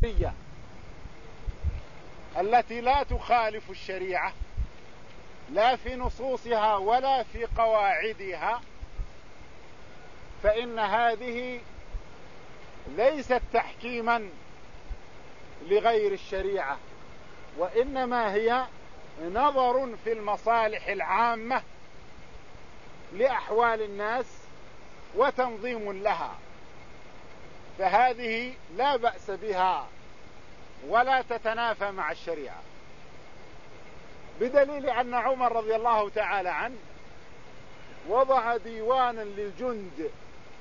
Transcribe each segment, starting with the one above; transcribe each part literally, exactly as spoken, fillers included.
التي لا تخالف الشريعة لا في نصوصها ولا في قواعدها، فإن هذه ليست تحكيما لغير الشريعة، وإنما هي نظر في المصالح العامة لأحوال الناس وتنظيم لها، فهذه لا بأس بها ولا تتنافى مع الشريعة، بدليل أن عمر رضي الله تعالى عنه وضع ديوانا للجند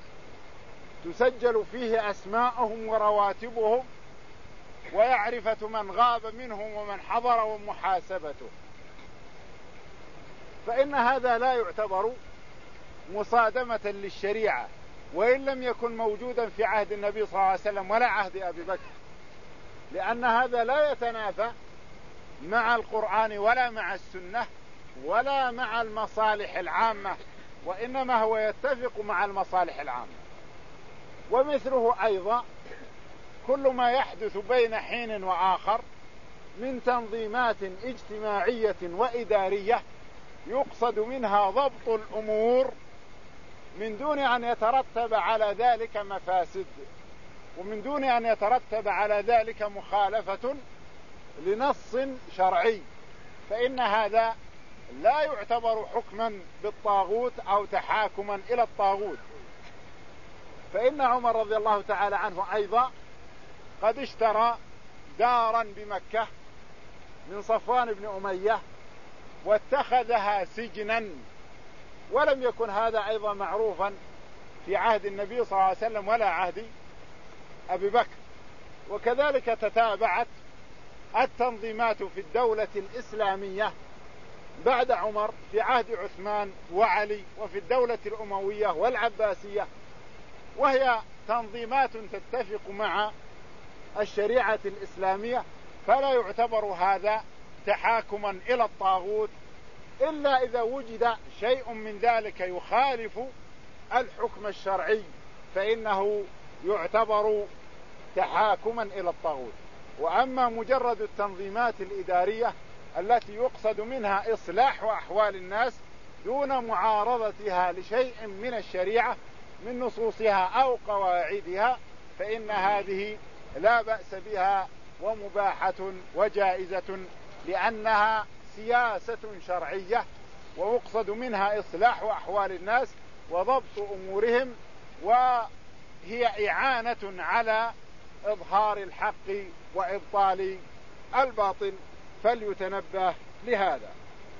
تسجل فيه أسماءهم ورواتبهم ويعرفة من غاب منهم ومن حضر ومحاسبته، فإن هذا لا يعتبر مصادمة للشريعة، وإن لم يكن موجودا في عهد النبي صلى الله عليه وسلم ولا عهد أبي بكر، لأن هذا لا يتنافى مع القرآن ولا مع السنة ولا مع المصالح العامة، وإنما هو يتفق مع المصالح العامة. ومثله أيضا كل ما يحدث بين حين وآخر من تنظيمات اجتماعية وإدارية يقصد منها ضبط الأمور من دون أن يترتب على ذلك مفاسد، ومن دون أن يترتب على ذلك مخالفة لنص شرعي، فإن هذا لا يعتبر حكما بالطاغوت أو تحاكما إلى الطاغوت. فإن عمر رضي الله تعالى عنه أيضا قد اشترى دارا بمكة من صفوان بن أمية واتخذها سجنا، ولم يكن هذا أيضا معروفا في عهد النبي صلى الله عليه وسلم ولا عهد أبي بكر. وكذلك تتابعت التنظيمات في الدولة الإسلامية بعد عمر في عهد عثمان وعلي، وفي الدولة الأموية والعباسية، وهي تنظيمات تتفق مع الشريعة الإسلامية، فلا يعتبر هذا تحاكما إلى الطاغوت إلا إذا وجد شيء من ذلك يخالف الحكم الشرعي، فإنه يعتبر تحاكما إلى الطاغوت. وأما مجرد التنظيمات الإدارية التي يقصد منها إصلاح أحوال الناس دون معارضتها لشيء من الشريعة من نصوصها أو قواعدها، فإن هذه لا بأس بها ومباحة وجائزة، لأنها سياسة شرعية ويقصد منها إصلاح أحوال الناس وضبط أمورهم، وهي إعانة على إظهار الحق وإبطال الباطل، فليتنبه لهذا.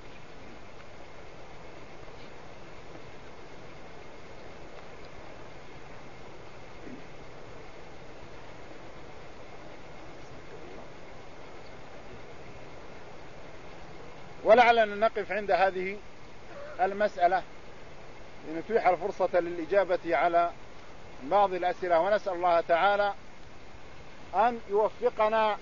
ولعلنا نقف عند هذه المسألة لنتيح الفرصة للإجابة على بعض الأسئلة، ونسأل الله تعالى أن يوفقنا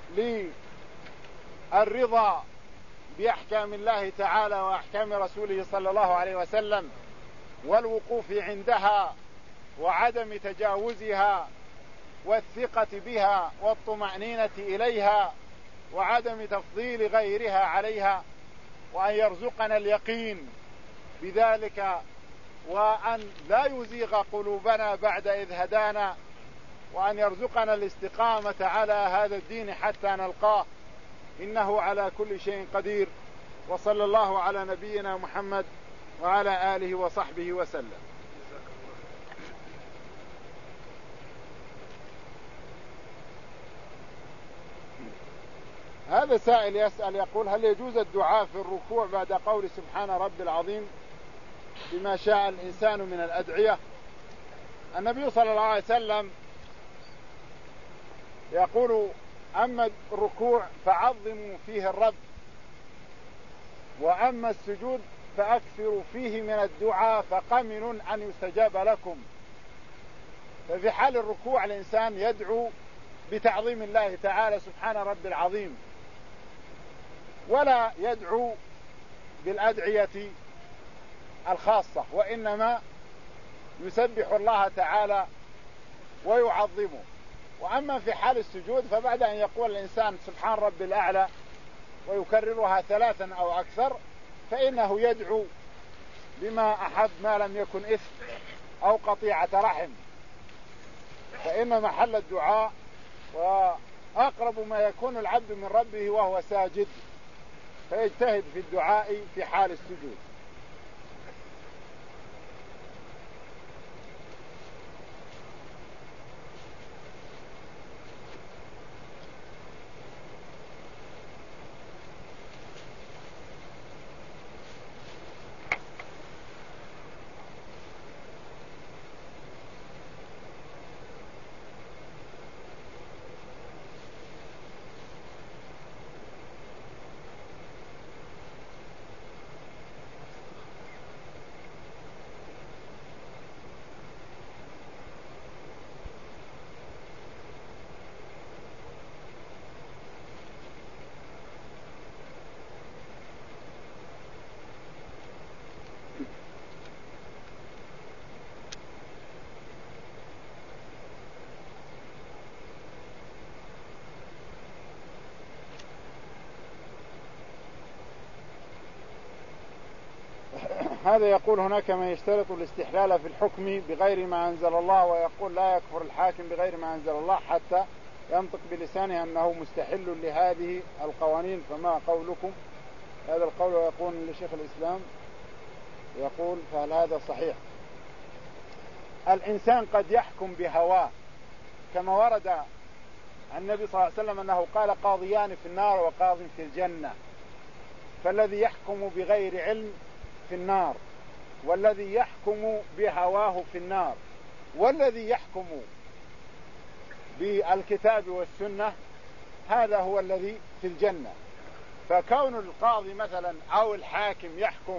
للرضا بأحكام الله تعالى وأحكام رسوله صلى الله عليه وسلم، والوقوف عندها وعدم تجاوزها، والثقة بها والطمأنينة إليها، وعدم تفضيل غيرها عليها، وأن يرزقنا اليقين بذلك، وأن لا يزيغ قلوبنا بعد إذ هدانا، وأن يرزقنا الاستقامة على هذا الدين حتى نلقاه، إنه على كل شيء قدير. وصلى الله على نبينا محمد وعلى آله وصحبه وسلم. هذا سائل يسأل يقول: هل يجوز الدعاء في الركوع بعد قول سبحان ربي العظيم بما شاء الإنسان من الأدعية؟ النبي صلى الله عليه وسلم يقول: أما الركوع فعظموا فيه الرب، وأما السجود فأكثروا فيه من الدعاء فقمن أن يستجاب لكم. ففي حال الركوع الإنسان يدعو بتعظيم الله تعالى سبحان ربي العظيم، ولا يدعو بالأدعية الخاصة، وإنما يسبح الله تعالى ويعظمه. وأما في حال السجود فبعد أن يقول الإنسان سبحان ربي الأعلى ويكررها ثلاثا أو أكثر فإنه يدعو بما أحب ما لم يكن إثم أو قطيعة رحم، فإن محل الدعاء وأقرب ما يكون العبد من ربه وهو ساجد، فيجتهد في الدعاء في حال السجود. هذا يقول هناك من يشترط الاستحلال في الحكم بغير ما أنزل الله، ويقول لا يكفر الحاكم بغير ما أنزل الله حتى ينطق بلسانه أنه مستحل لهذه القوانين، فما قولكم؟ هذا القول يقول لشيخ الإسلام يقول فهل هذا صحيح؟ الإنسان قد يحكم بهواه كما ورد عن النبي صلى الله عليه وسلم أنه قال قاضيان في النار وقاض في الجنة، فالذي يحكم بغير علم في النار، والذي يحكم بهواه في النار، والذي يحكم بالكتاب والسنة هذا هو الذي في الجنة. فكون القاضي مثلا أو الحاكم يحكم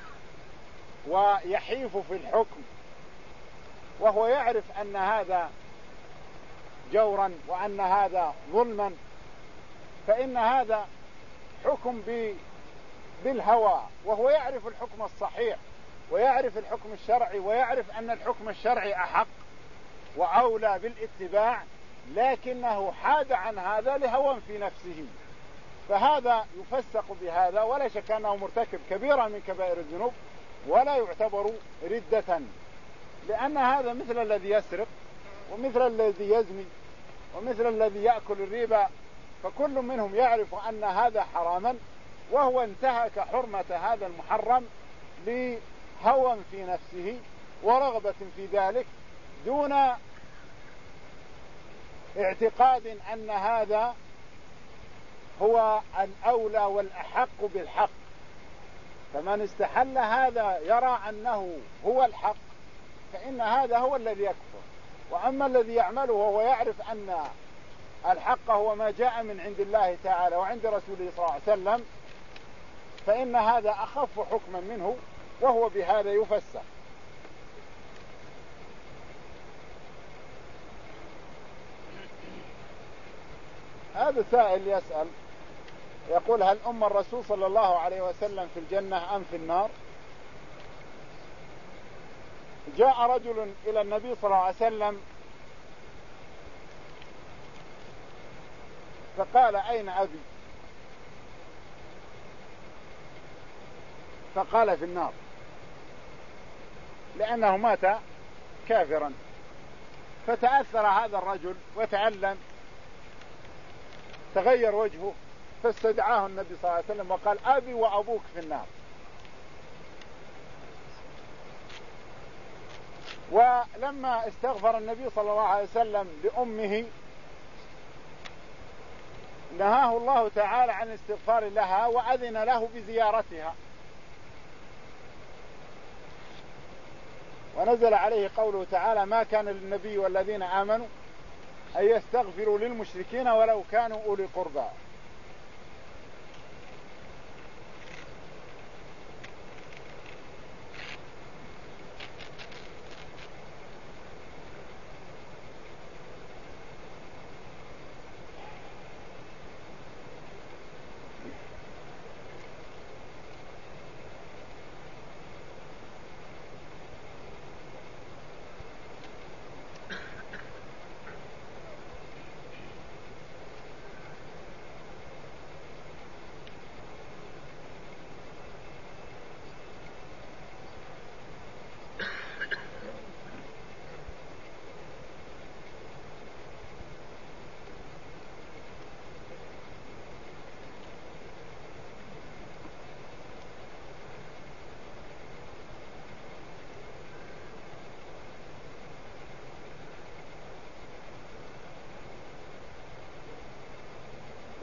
ويحيف في الحكم وهو يعرف أن هذا جورا وأن هذا ظلما، فإن هذا حكم بالهوى، وهو يعرف الحكم الصحيح ويعرف الحكم الشرعي ويعرف أن الحكم الشرعي أحق وأولى بالاتباع، لكنه حاد عن هذا لهوى في نفسه، فهذا يفسق بهذا، ولا شك أنه مرتكب كبيرة من كبائر الذنوب ولا يعتبر ردة، لأن هذا مثل الذي يسرق ومثل الذي يزني ومثل الذي يأكل الربا، فكل منهم يعرف أن هذا حراما وهو انتهك حرمة هذا المحرم لهوى في نفسه ورغبة في ذلك دون اعتقاد أن هذا هو الأولى والأحق بالحق. فمن استحل هذا يرى أنه هو الحق فإن هذا هو الذي يكفر، وأما الذي يعمله وهو يعرف أن الحق هو ما جاء من عند الله تعالى وعند رسوله صلى الله عليه وسلم فإن هذا أخف حكما منه وهو بهذا يفسر. هذا سائل يسأل يقول هل أم الرسول صلى الله عليه وسلم في الجنة أم في النار؟ جاء رجل إلى النبي صلى الله عليه وسلم فقال أين أبي؟ فقال في النار، لأنه مات كافرا. فتأثر هذا الرجل وتألم، تغير وجهه، فاستدعاه النبي صلى الله عليه وسلم وقال أبي وأبوك في النار. ولما استغفر النبي صلى الله عليه وسلم لأمه نهاه الله تعالى عن الاستغفار لها وأذن له بزيارتها، ونزل عليه قوله تعالى ما كان للنبي والذين آمنوا أن يستغفروا للمشركين ولو كانوا أولي قربى.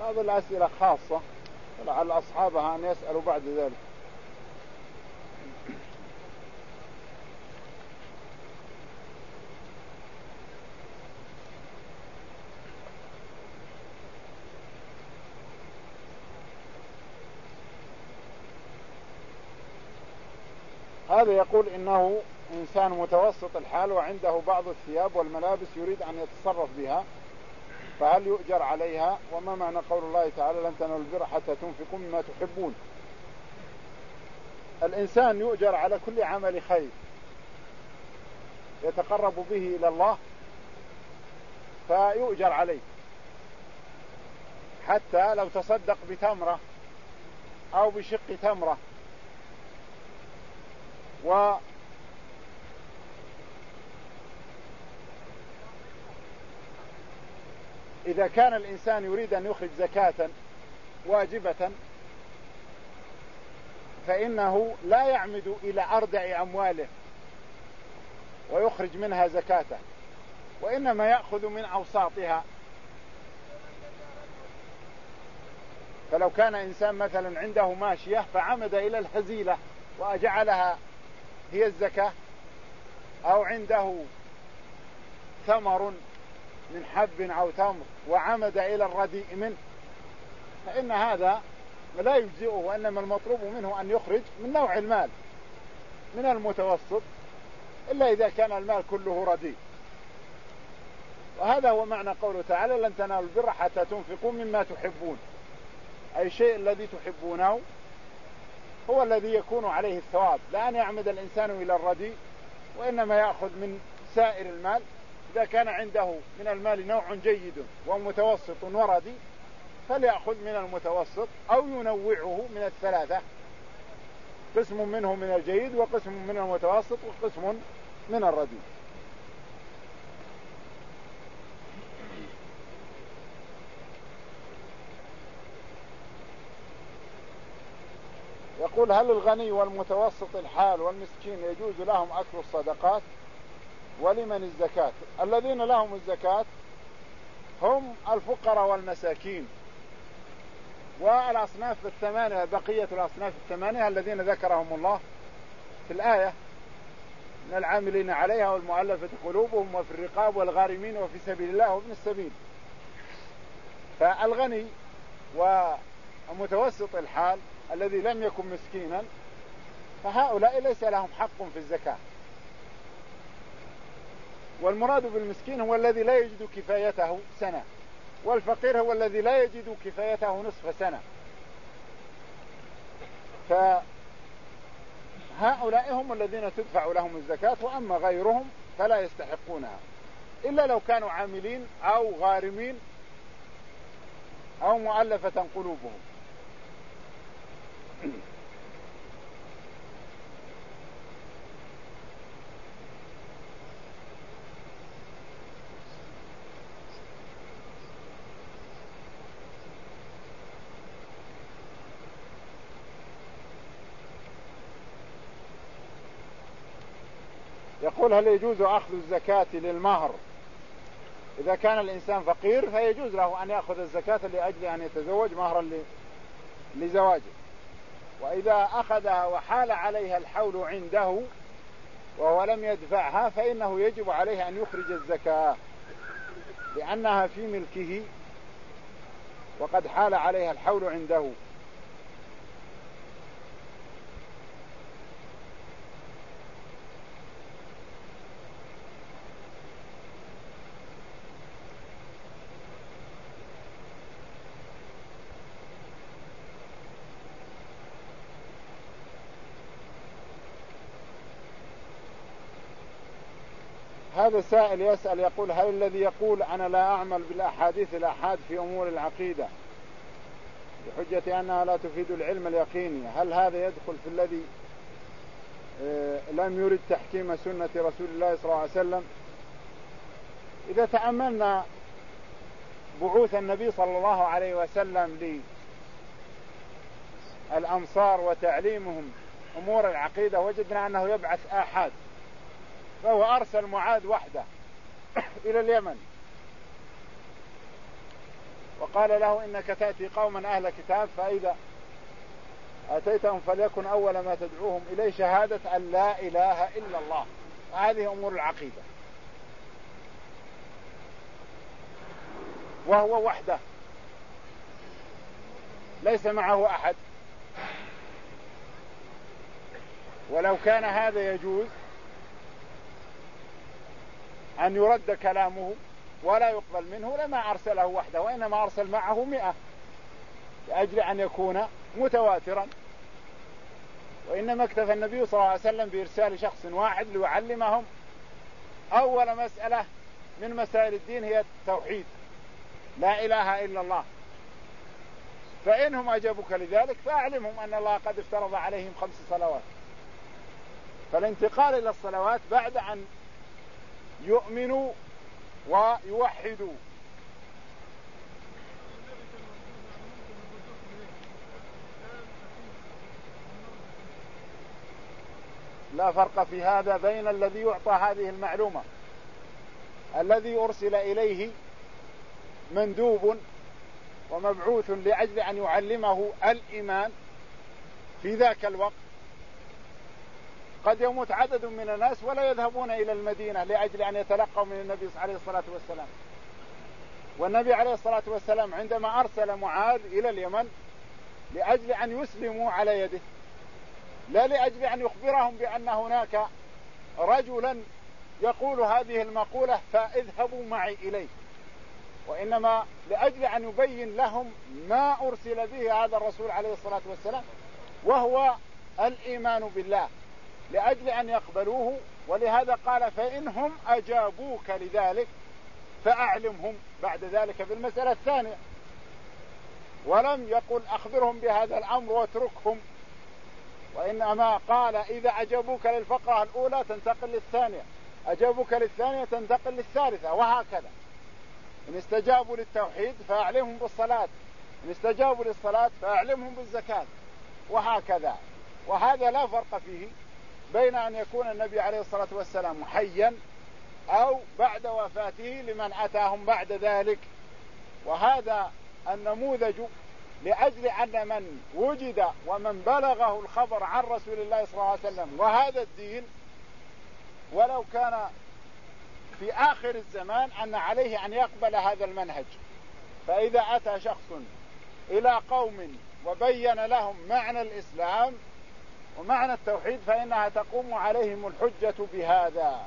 هذه الأسئلة خاصة لعل أصحابها أن يسألوا بعد ذلك. هذا يقول إنه إنسان متوسط الحال وعنده بعض الثياب والملابس يريد أن يتصرف بها، فهل يؤجر عليها؟ وما معنى قول الله تعالى لن تنالوا البر حتى تنفقوا مما تحبون؟ الإنسان يؤجر على كل عمل خير يتقرب به إلى الله فيؤجر عليه، حتى لو تصدق بتمرة أو بشق تمرة. وإذا كان الإنسان يريد أن يخرج زكاة واجبة فإنه لا يعمد إلى أردع أمواله ويخرج منها زكاته، وإنما يأخذ من أوساطها. فلو كان إنسان مثلا عنده ماشية فعمد إلى الهزيلة وأجعلها هي الزكاة، أو عنده ثمر من حب أو تمر وعمد إلى الرديء منه، فإن هذا لا يجزئه، وإنما المطلوب منه أن يخرج من نوع المال من المتوسط، إلا إذا كان المال كله رديء. وهذا هو معنى قوله تعالى لن تنالوا البر حتى تنفقوا مما تحبون، أي شيء الذي تحبونه هو الذي يكون عليه الثواب، لا أن يعمد الإنسان إلى الرديء، وإنما يأخذ من سائر المال. إذا كان عنده من المال نوع جيد ومتوسط ورديء فليأخذ من المتوسط، أو ينوعه من الثلاثة، قسم منه من الجيد وقسم من المتوسط وقسم من الرديء. يقول هل الغني والمتوسط الحال والمسكين يجوز لهم أكل الصدقات؟ ولمن الزكاة؟ الذين لهم الزكاة هم الفقراء والمساكين والأصناف الثمانية، بقية الأصناف الثمانية الذين ذكرهم الله في الآية من العاملين عليها والمؤلفة قلوبهم وفي الرقاب والغارمين وفي سبيل الله وابن السبيل. فالغني ومتوسط الحال الذي لم يكن مسكينا فهؤلاء ليس لهم حق في الزكاة. والمراد بالمسكين هو الذي لا يجد كفايته سنة، والفقير هو الذي لا يجد كفايته نصف سنة. فهؤلاء هم الذين تدفع لهم الزكاة، وأما غيرهم فلا يستحقونها إلا لو كانوا عاملين أو غارمين أو مؤلفة قلوبهم. يقول هل يجوز أخذ الزكاة للمهر؟ إذا كان الإنسان فقير فيجوز له أن يأخذ الزكاة لأجل أن يتزوج مهرا لزواجه، وإذا أخذها وحال عليها الحول عنده وهو لم يدفعها فإنه يجب عليه أن يخرج الزكاة لأنها في ملكه وقد حال عليها الحول عنده. هذا سائل يسأل يقول هل الذي يقول أنا لا أعمل بالأحاديث الأحاد في أمور العقيدة بحجة أنها لا تفيد العلم اليقيني، هل هذا يدخل في الذي لم يرد تحكيم سنة رسول الله صلى الله عليه وسلم؟ إذا تأملنا بعوث النبي صلى الله عليه وسلم للأنصار وتعليمهم أمور العقيدة وجدنا أنه يبعث آحاد، فهو أرسل معاذ وحده إلى اليمن وقال له إنك تأتي قوما أهل كتاب فإذا أتيتهم فليكن أول ما تدعوهم إليه شهادة أن لا إله إلا الله. هذه أمور العقيدة، وهو وحده ليس معه أحد. ولو كان هذا يجوز أن يرد كلامه ولا يقبل منه لما أرسله وحده، وإنما أرسل معه مئة لأجل أن يكون متواترا. وإنما اكتفى النبي صلى الله عليه وسلم بإرسال شخص واحد ليعلمهم أول مسألة من مسائل الدين هي التوحيد، لا إله إلا الله. فإنهم أجابوك لذلك فأعلمهم أن الله قد افترض عليهم خمس صلوات. فالانتقال إلى الصلوات بعد أن يؤمنوا ويوحدوا. لا فرق في هذا بين الذي يعطى هذه المعلومة، الذي أرسل إليه مندوب ومبعوث لأجل أن يعلمه الإيمان في ذاك الوقت. قد يموت عدد من الناس ولا يذهبون إلى المدينة لأجل أن يتلقوا من النبي عليه الصلاة والسلام. والنبي عليه الصلاة والسلام عندما أرسل معاذ إلى اليمن لأجل أن يسلموا على يده، لا لأجل أن يخبرهم بأن هناك رجلا يقول هذه المقولة فاذهبوا معي إليه، وإنما لأجل أن يبين لهم ما أرسل به هذا الرسول عليه الصلاة والسلام، وهو الإيمان بالله، لأجل أن يقبلوه. ولهذا قال فإنهم أجابوك لذلك فأعلمهم بعد ذلك بالمسألة الثانية، ولم يقل أخبرهم بهذا الأمر واتركهم، وإنما قال إذا أجابوك للفقرة الأولى تنتقل للثانية، أجابوك للثانية تنتقل للثالثة، وهكذا. إن استجابوا للتوحيد فأعلمهم بالصلاة، إن استجابوا للصلاة فأعلمهم بالزكاة، وهكذا. وهذا لا فرق فيه بين أن يكون النبي عليه الصلاة والسلام حيا أو بعد وفاته لمن أتاهم بعد ذلك. وهذا النموذج لأجل أن من وجد ومن بلغه الخبر عن رسول الله صلى الله عليه وسلم وهذا الدين ولو كان في آخر الزمان أن عليه أن يقبل هذا المنهج. فإذا أتى شخص إلى قوم وبين لهم معنى الإسلام ومعنى التوحيد فإنها تقوم عليهم الحجة بهذا.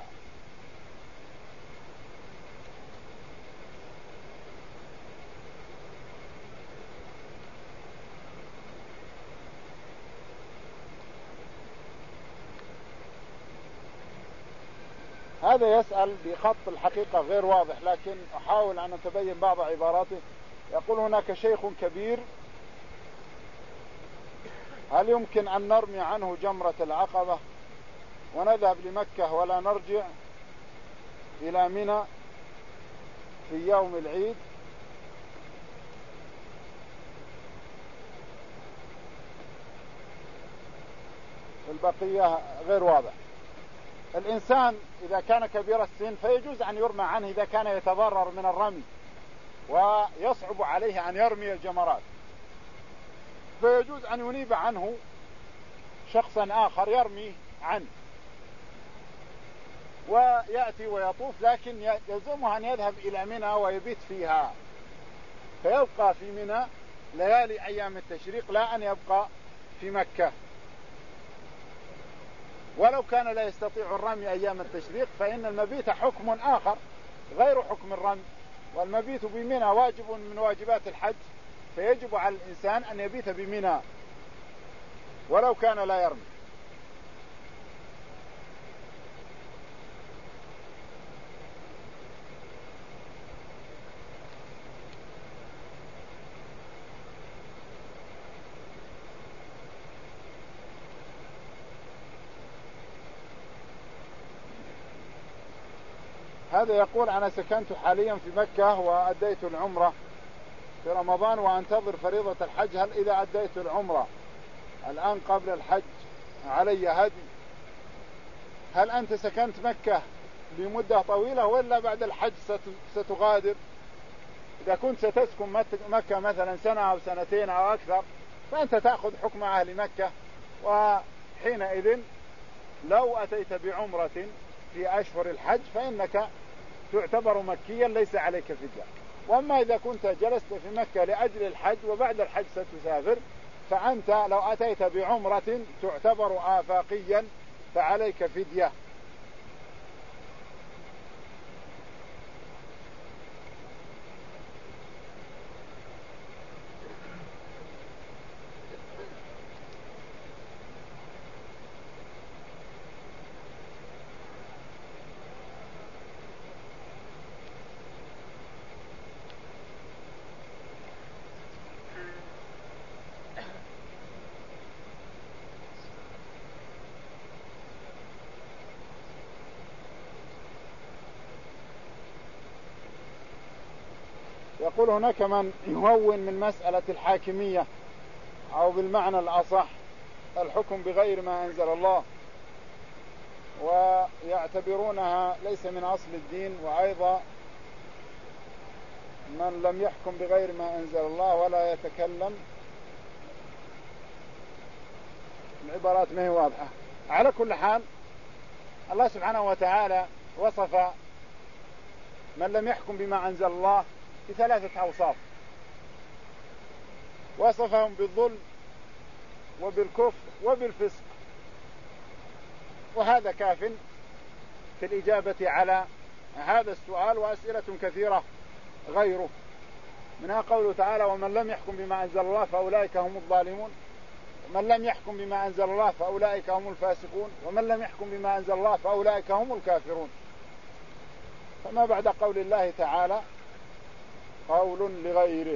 هذا يسأل بخط الحقيقة غير واضح، لكن أحاول أن أتبين بعض عباراته. يقول هناك شيخ كبير، هل يمكن أن نرمي عنه جمرة العقبة ونذهب لمكة ولا نرجع إلى منى في يوم العيد؟ البقية غير واضح. الإنسان إذا كان كبير السن فيجوز أن يرمى عنه إذا كان يتضرر من الرمي ويصعب عليه أن يرمي الجمرات، فيجوز أن ينيب عنه شخصا آخر يرمي عنه ويأتي ويطوف، لكن يلزمه أن يذهب إلى منى ويبيت فيها، فيبقى في منى ليالي أيام التشريق، لا أن يبقى في مكة. ولو كان لا يستطيع الرمي أيام التشريق فإن المبيت حكم آخر غير حكم الرمي، والمبيت بمنى واجب من واجبات الحج، فيجب على الإنسان أن يبيت بمنى ولو كان لا يرمي. هذا يقول أنا سكنت حاليا في مكة وأديت العمرة في رمضان وأنتظر فريضة الحج، هل إذا أديت العمرة الآن قبل الحج علي هدي؟ هل أنت سكنت مكة لمدة طويلة ولا بعد الحج ستغادر؟ إذا كنت ستسكن مكة مثلا سنة أو سنتين أو أكثر فأنت تأخذ حكم أهل مكة، وحينئذ لو أتيت بعمرة في أشهر الحج فإنك تعتبر مكيا ليس عليك فدية. وأما إذا كنت جلست في مكة لأجل الحج وبعد الحج ستسافر فأنت لو أتيت بعمرة تعتبر آفاقيا فعليك فدية. يقول هناك من يهون من مسألة الحاكمية أو بالمعنى الأصح الحكم بغير ما أنزل الله، ويعتبرونها ليس من أصل الدين. وأيضا من لم يحكم بغير ما أنزل الله ولا يتكلم، العبارات ما هي واضحة. على كل حال الله سبحانه وتعالى وصف من لم يحكم بما أنزل الله بثلاثة أوصاف، وصفهم بالظلم وبالكفر وبالفسق، وهذا كاف في الإجابة على هذا السؤال وأسئلة كثيرة غيره، منها قوله تعالى ومن لم يحكم بما أنزل الله فأولئك هم الظالمون، ومن لم يحكم بما أنزل الله فأولئك هم الفاسقون، ومن لم يحكم بما أنزل الله فأولئك هم الكافرون. فما بعد قول الله تعالى قول لغيره.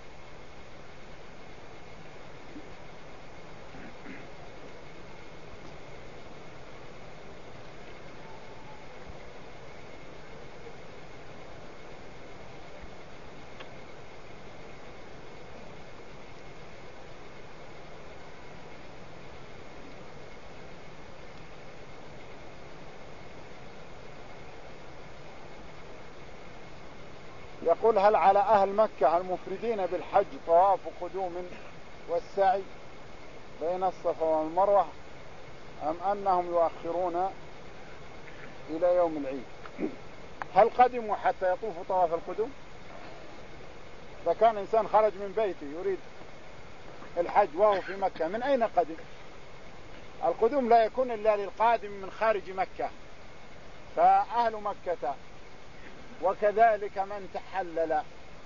يقول هل على أهل مكة المفردين بالحج طواف قدوم والسعي بين الصفا والمروة أم أنهم يؤخرون إلى يوم العيد؟ هل قدموا حتى يطوفوا طواف القدوم؟ فكان إنسان خرج من بيته يريد الحج وهو في مكة، من أين قدم؟ القدوم لا يكون إلا للقادم من خارج مكة، فأهل مكة وكذلك من تحلل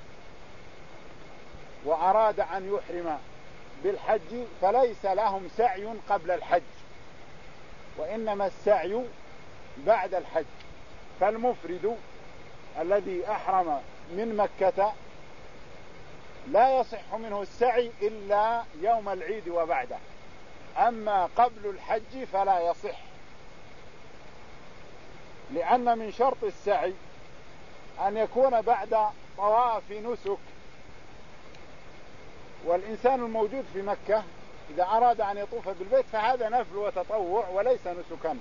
وأراد أن يحرم بالحج فليس لهم سعي قبل الحج، وإنما السعي بعد الحج. فالمفرد الذي أحرم من مكة لا يصح منه السعي إلا يوم العيد وبعده، أما قبل الحج فلا يصح، لأن من شرط السعي أن يكون بعد طواف نسك، والإنسان الموجود في مكة إذا أراد أن يطوف بالبيت فهذا نفل وتطوع وليس نسكا.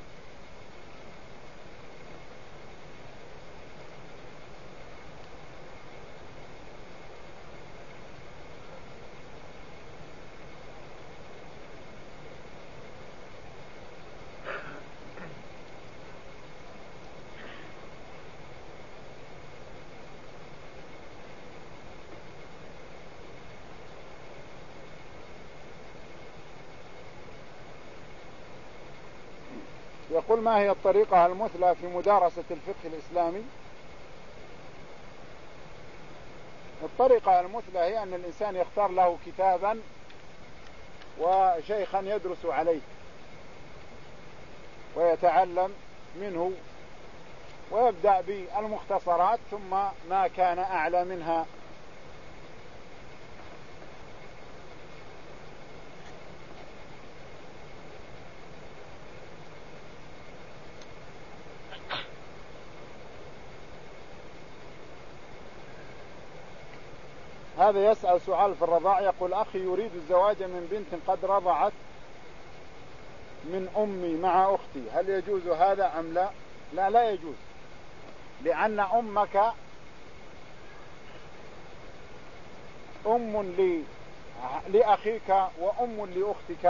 يقول ما هي الطريقة المثلى في مدارسة الفقه الإسلامي؟ الطريقة المثلى هي أن الإنسان يختار له كتابا وشيخا يدرس عليه ويتعلم منه، ويبدأ بالمختصرات ثم ما كان أعلى منها. هذا يسأل سؤال في الرضاع، يقول أخي يريد الزواج من بنت قد رضعت من أمي مع أختي، هل يجوز هذا أم لا؟ لا لا يجوز، لأن أمك أم لأخيك وأم لأختك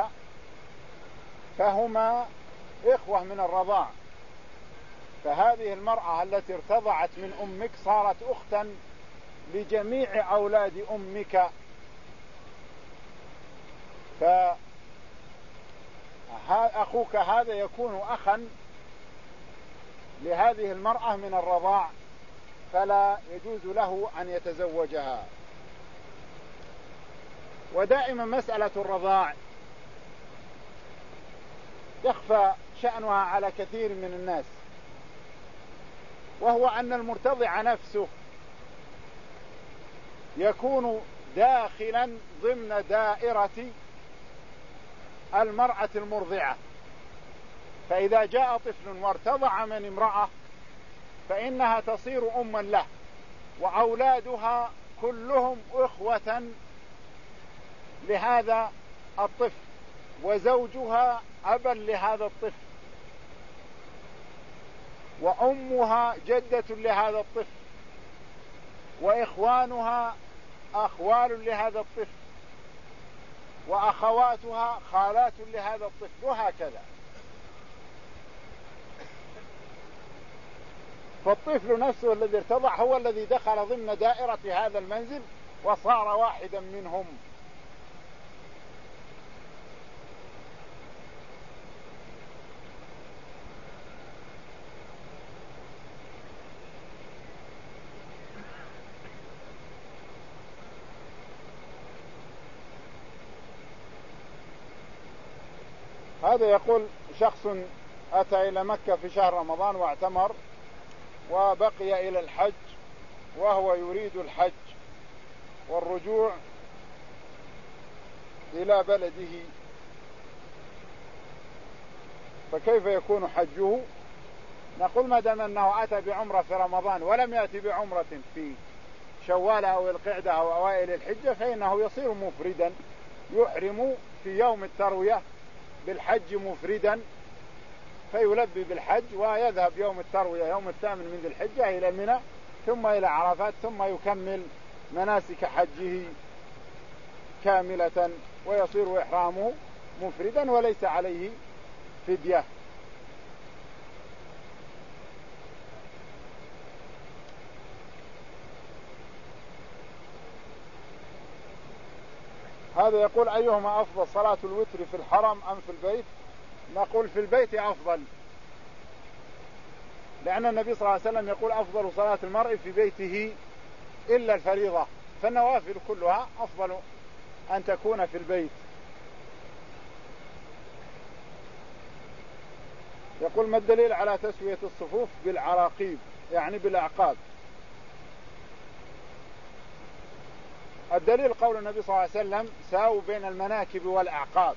فهما إخوة من الرضاع، فهذه المرأة التي ارتضعت من أمك صارت أختا لجميع أولاد أمك، فأخوك هذا يكون أخا لهذه المرأة من الرضاع، فلا يجوز له أن يتزوجها. ودائما مسألة الرضاع يخفى شأنها على كثير من الناس، وهو أن المرتضع نفسه يكون داخلا ضمن دائرة المرأة المرضعة، فإذا جاء طفل وارتضع من امرأة فإنها تصير أما له، وأولادها كلهم إخوة لهذا الطفل، وزوجها أبا لهذا الطفل، وأمها جدة لهذا الطفل، وإخوانها أخوال لهذا الطفل، وأخواتها خالات لهذا الطفل، وهكذا. فالطفل نفسه الذي ارتضع هو الذي دخل ضمن دائرة هذا المنزل وصار واحدا منهم. هذا يقول شخص أتى إلى مكة في شهر رمضان واعتمر وبقي إلى الحج، وهو يريد الحج والرجوع إلى بلده، فكيف يكون حجه؟ نقول ما دام أنه أتى بعمرة في رمضان ولم يأتي بعمرة في شوال أو القعدة أو أوائل الحجة فإنه يصير مفردا، يحرم في يوم التروية بالحج مفردا، فيلبي بالحج ويذهب يوم التروية يوم الثامن من ذي الحجة إلى منى ثم إلى عرفات، ثم يكمل مناسك حجه كاملة ويصير إحرامه مفردا وليس عليه فدية. هذا يقول أيهما أفضل، صلاة الوتر في الحرم أم في البيت؟ نقول في البيت أفضل، لأن النبي صلى الله عليه وسلم يقول أفضل صلاة المرء في بيته إلا الفريضة، فالنوافل كلها أفضل أن تكون في البيت. يقول ما الدليل على تسوية الصفوف بالعراقيب يعني بالأعقاب؟ الدليل قول النبي صلى الله عليه وسلم ساووا بين المناكب والأعقاب،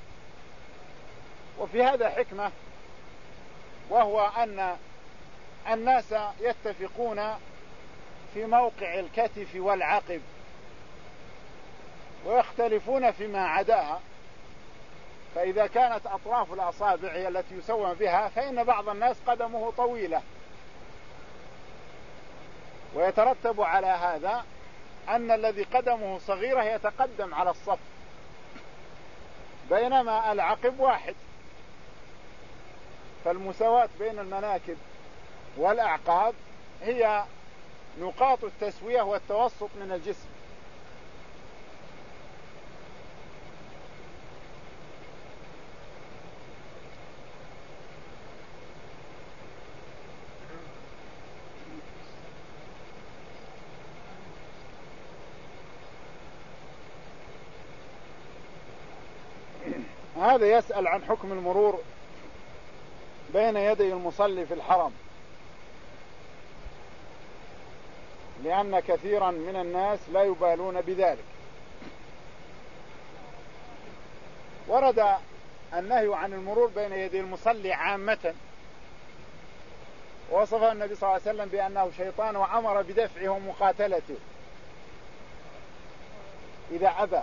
وفي هذا حكمة، وهو أن الناس يتفقون في موقع الكتف والعقب ويختلفون فيما عداها، فإذا كانت أطراف الأصابع هي التي يسوى بها فإن بعض الناس قدمه طويلة، ويترتب على هذا أن الذي قدمه صغيرة يتقدم على الصف، بينما العقب واحد، فالمساواة بين المناكب والأعقاب هي نقاط التسوية والتوسط من الجسم. هذا يسأل عن حكم المرور بين يدي المصلي في الحرم، لأن كثيرا من الناس لا يبالون بذلك. ورد النهي عن المرور بين يدي المصلي عامة، ووصفه النبي صلى الله عليه وسلم بأنه شيطان وأمر بدفعه ومقاتلته إذا أبى.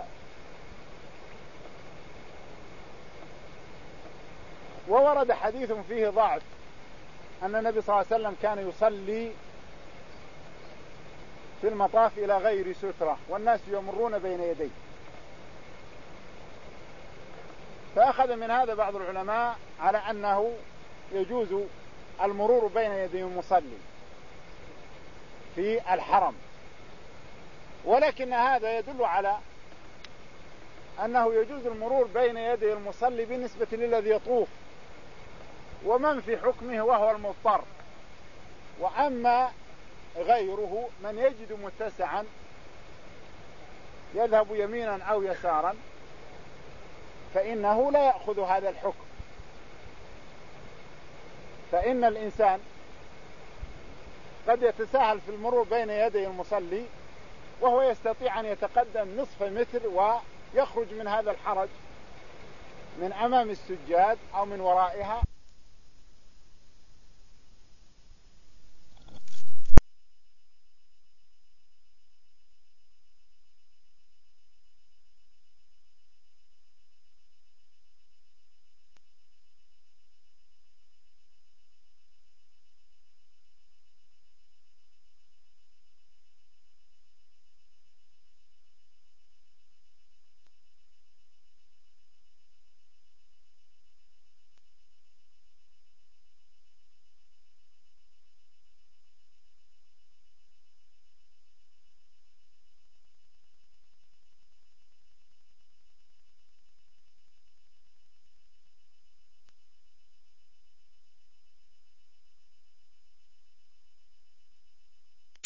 وورد حديث فيه ضعف أن النبي صلى الله عليه وسلم كان يصلي في المطاف إلى غير سترة والناس يمرون بين يديه. فأخذ من هذا بعض العلماء على أنه يجوز المرور بين يدي المصلي في الحرم، ولكن هذا يدل على أنه يجوز المرور بين يدي المصلي بالنسبة للذي يطوف ومن في حكمه وهو المضطر. وأما غيره من يجد متسعا يذهب يمينا أو يسارا فإنه لا يأخذ هذا الحكم. فإن الإنسان قد يتساهل في المرور بين يدي المصلي وهو يستطيع أن يتقدم نصف متر ويخرج من هذا الحرج من أمام السجاد أو من ورائها